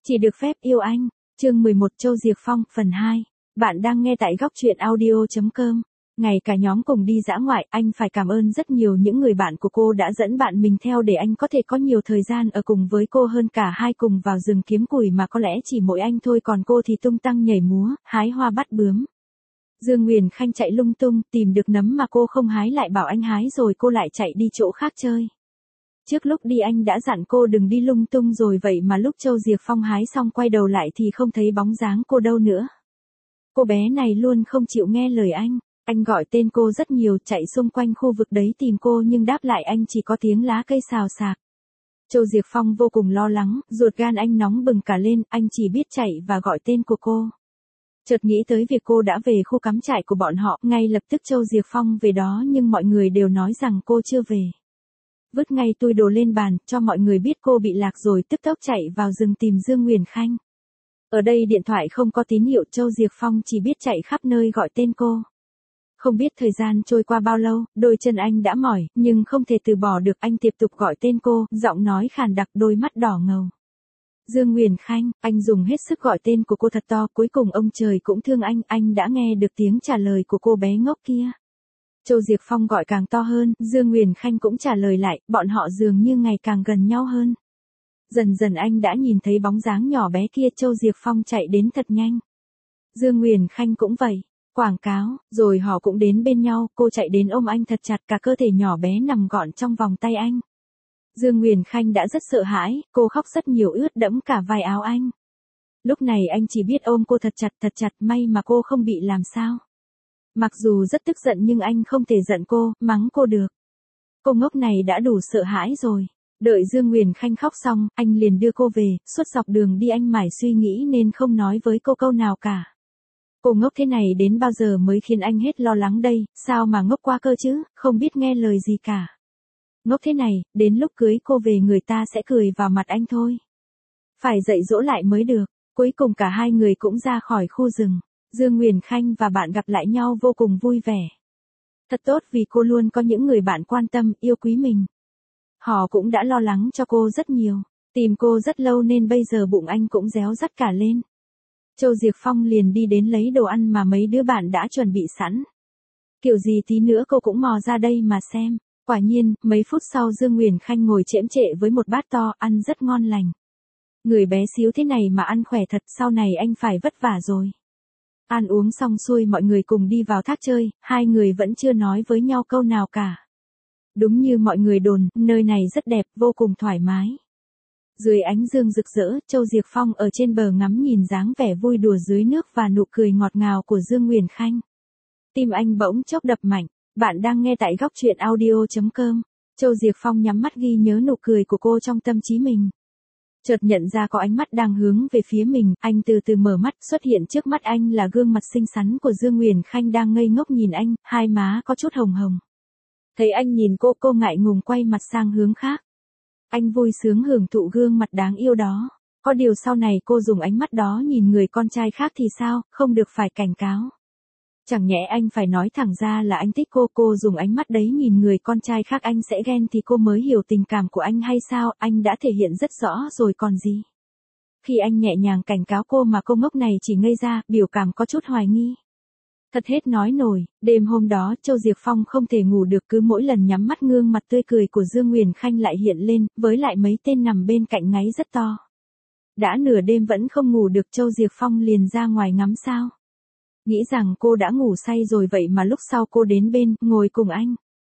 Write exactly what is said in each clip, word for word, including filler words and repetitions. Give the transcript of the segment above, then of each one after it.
Chỉ được phép yêu anh. Chương mười một Châu Diệc Phong, phần hai. Bạn đang nghe tại góc truyện audio chấm com. Ngày cả nhóm cùng đi dã ngoại, anh phải cảm ơn rất nhiều những người bạn của cô đã dẫn bạn mình theo để anh có thể có nhiều thời gian ở cùng với cô hơn cả hai cùng vào rừng kiếm củi mà có lẽ chỉ mỗi anh thôi, còn cô thì tung tăng nhảy múa, hái hoa bắt bướm. Dương Nguyền Khanh chạy lung tung, tìm được nấm mà cô không hái lại bảo anh hái, rồi cô lại chạy đi chỗ khác chơi. Trước lúc đi anh đã dặn cô đừng đi lung tung rồi, vậy mà lúc Châu Diệc Phong hái xong quay đầu lại thì không thấy bóng dáng cô đâu nữa. Cô bé này luôn không chịu nghe lời anh. Anh gọi tên cô rất nhiều, chạy xung quanh khu vực đấy tìm cô, nhưng đáp lại anh chỉ có tiếng lá cây xào xạc. Châu Diệc Phong vô cùng lo lắng, ruột gan anh nóng bừng cả lên, anh chỉ biết chạy và gọi tên của cô. Chợt nghĩ tới việc cô đã về khu cắm trại của bọn họ, ngay lập tức Châu Diệc Phong về đó, nhưng mọi người đều nói rằng cô chưa về. Vứt ngay túi đồ lên bàn, cho mọi người biết cô bị lạc rồi, tức tốc chạy vào rừng tìm Dương Nguyền Khanh. Ở đây điện thoại không có tín hiệu, Châu Diệc Phong chỉ biết chạy khắp nơi gọi tên cô. Không biết thời gian trôi qua bao lâu, đôi chân anh đã mỏi, nhưng không thể từ bỏ được, anh tiếp tục gọi tên cô, giọng nói khàn đặc, đôi mắt đỏ ngầu. Dương Nguyền Khanh, anh dùng hết sức gọi tên của cô thật to, cuối cùng ông trời cũng thương anh, anh đã nghe được tiếng trả lời của cô bé ngốc kia. Châu Diệc Phong gọi càng to hơn, Dương Nguyền Khanh cũng trả lời lại, bọn họ dường như ngày càng gần nhau hơn. Dần dần anh đã nhìn thấy bóng dáng nhỏ bé kia, Châu Diệc Phong chạy đến thật nhanh. Dương Nguyền Khanh cũng vậy, quảng cáo, rồi họ cũng đến bên nhau, cô chạy đến ôm anh thật chặt, cả cơ thể nhỏ bé nằm gọn trong vòng tay anh. Dương Nguyền Khanh đã rất sợ hãi, cô khóc rất nhiều, ướt đẫm cả vai áo anh. Lúc này anh chỉ biết ôm cô thật chặt thật chặt, may mà cô không bị làm sao. Mặc dù rất tức giận nhưng anh không thể giận cô, mắng cô được. Cô ngốc này đã đủ sợ hãi rồi. Đợi Dương Nguyền Khanh khóc xong, anh liền đưa cô về, suốt dọc đường đi anh mải suy nghĩ nên không nói với cô câu nào cả. Cô ngốc thế này đến bao giờ mới khiến anh hết lo lắng đây, sao mà ngốc quá cơ chứ, không biết nghe lời gì cả. Ngốc thế này, đến lúc cưới cô về người ta sẽ cười vào mặt anh thôi. Phải dạy dỗ lại mới được. Cuối cùng cả hai người cũng ra khỏi khu rừng. Dương Nguyền Khanh và bạn gặp lại nhau vô cùng vui vẻ. Thật tốt vì cô luôn có những người bạn quan tâm, yêu quý mình. Họ cũng đã lo lắng cho cô rất nhiều. Tìm cô rất lâu nên bây giờ bụng anh cũng réo rắt cả lên. Châu Diệc Phong liền đi đến lấy đồ ăn mà mấy đứa bạn đã chuẩn bị sẵn. Kiểu gì tí nữa cô cũng mò ra đây mà xem. Quả nhiên, mấy phút sau Dương Nguyền Khanh ngồi chễm chệ với một bát to, ăn rất ngon lành. Người bé xíu thế này mà ăn khỏe thật, sau này anh phải vất vả rồi. Ăn uống xong xuôi mọi người cùng đi vào thác chơi, hai người vẫn chưa nói với nhau câu nào cả. Đúng như mọi người đồn, nơi này rất đẹp, vô cùng thoải mái. Dưới ánh dương rực rỡ, Châu Diệc Phong ở trên bờ ngắm nhìn dáng vẻ vui đùa dưới nước và nụ cười ngọt ngào của Dương Nguyền Khanh. Tim anh bỗng chốc đập mạnh. Bạn đang nghe tại góc truyện audio chấm com. Châu Diệc Phong nhắm mắt ghi nhớ nụ cười của cô trong tâm trí mình. Chợt nhận ra có ánh mắt đang hướng về phía mình, anh từ từ mở mắt, xuất hiện trước mắt anh là gương mặt xinh xắn của Dương Nguyền Khanh đang ngây ngốc nhìn anh, hai má có chút hồng hồng. Thấy anh nhìn cô, cô ngại ngùng quay mặt sang hướng khác. Anh vui sướng hưởng thụ gương mặt đáng yêu đó. Có điều sau này cô dùng ánh mắt đó nhìn người con trai khác thì sao, không được phải cảnh cáo. Chẳng nhẽ anh phải nói thẳng ra là anh thích cô, cô dùng ánh mắt đấy nhìn người con trai khác anh sẽ ghen thì cô mới hiểu tình cảm của anh hay sao, anh đã thể hiện rất rõ rồi còn gì. Khi anh nhẹ nhàng cảnh cáo cô mà cô ngốc này chỉ ngây ra, biểu cảm có chút hoài nghi. Thật hết nói nổi, đêm hôm đó Châu Diệc Phong không thể ngủ được, cứ mỗi lần nhắm mắt gương mặt tươi cười của Dương Nguyền Khanh lại hiện lên, với lại mấy tên nằm bên cạnh ngáy rất to. Đã nửa đêm vẫn không ngủ được, Châu Diệc Phong liền ra ngoài ngắm sao. Nghĩ rằng cô đã ngủ say rồi, vậy mà lúc sau cô đến bên, ngồi cùng anh.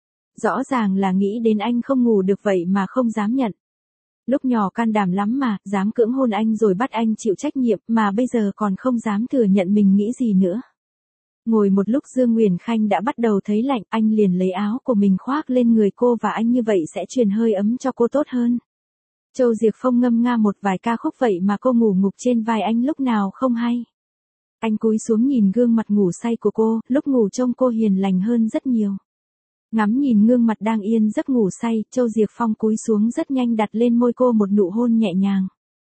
Rõ ràng là nghĩ đến anh không ngủ được vậy mà không dám nhận. Lúc nhỏ can đảm lắm mà, dám cưỡng hôn anh rồi bắt anh chịu trách nhiệm, mà bây giờ còn không dám thừa nhận mình nghĩ gì nữa. Ngồi một lúc Dương Nguyền Khanh đã bắt đầu thấy lạnh, anh liền lấy áo của mình khoác lên người cô và anh như vậy sẽ truyền hơi ấm cho cô tốt hơn. Châu Diệc Phong ngâm nga một vài ca khúc vậy mà cô ngủ ngục trên vai anh lúc nào không hay. Anh cúi xuống nhìn gương mặt ngủ say của cô, lúc ngủ trông cô hiền lành hơn rất nhiều. Ngắm nhìn gương mặt đang yên giấc ngủ say, Châu Diệc Phong cúi xuống rất nhanh đặt lên môi cô một nụ hôn nhẹ nhàng.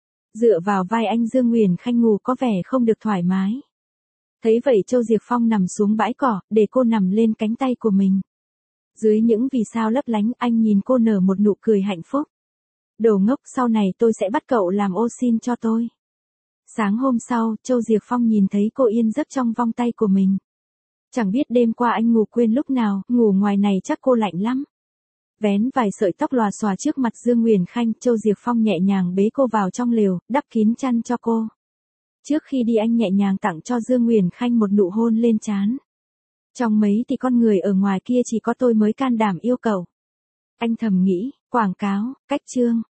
Dựa vào vai anh, Dương Nguyền Khanh ngủ có vẻ không được thoải mái. Thấy vậy Châu Diệc Phong nằm xuống bãi cỏ, để cô nằm lên cánh tay của mình. Dưới những vì sao lấp lánh, anh nhìn cô nở một nụ cười hạnh phúc. Đồ ngốc, sau này tôi sẽ bắt cậu làm ô sin cho tôi. Sáng hôm sau, Châu Diệc Phong nhìn thấy cô yên giấc trong vòng tay của mình. Chẳng biết đêm qua anh ngủ quên lúc nào, ngủ ngoài này chắc cô lạnh lắm. Vén vài sợi tóc lòa xòa trước mặt Dương Nguyền Khanh, Châu Diệc Phong nhẹ nhàng bế cô vào trong lều, đắp kín chăn cho cô. Trước khi đi anh nhẹ nhàng tặng cho Dương Nguyền Khanh một nụ hôn lên trán. Trong mấy thì con người ở ngoài kia chỉ có tôi mới can đảm yêu cầu. Anh thầm nghĩ, quảng cáo, cách chương.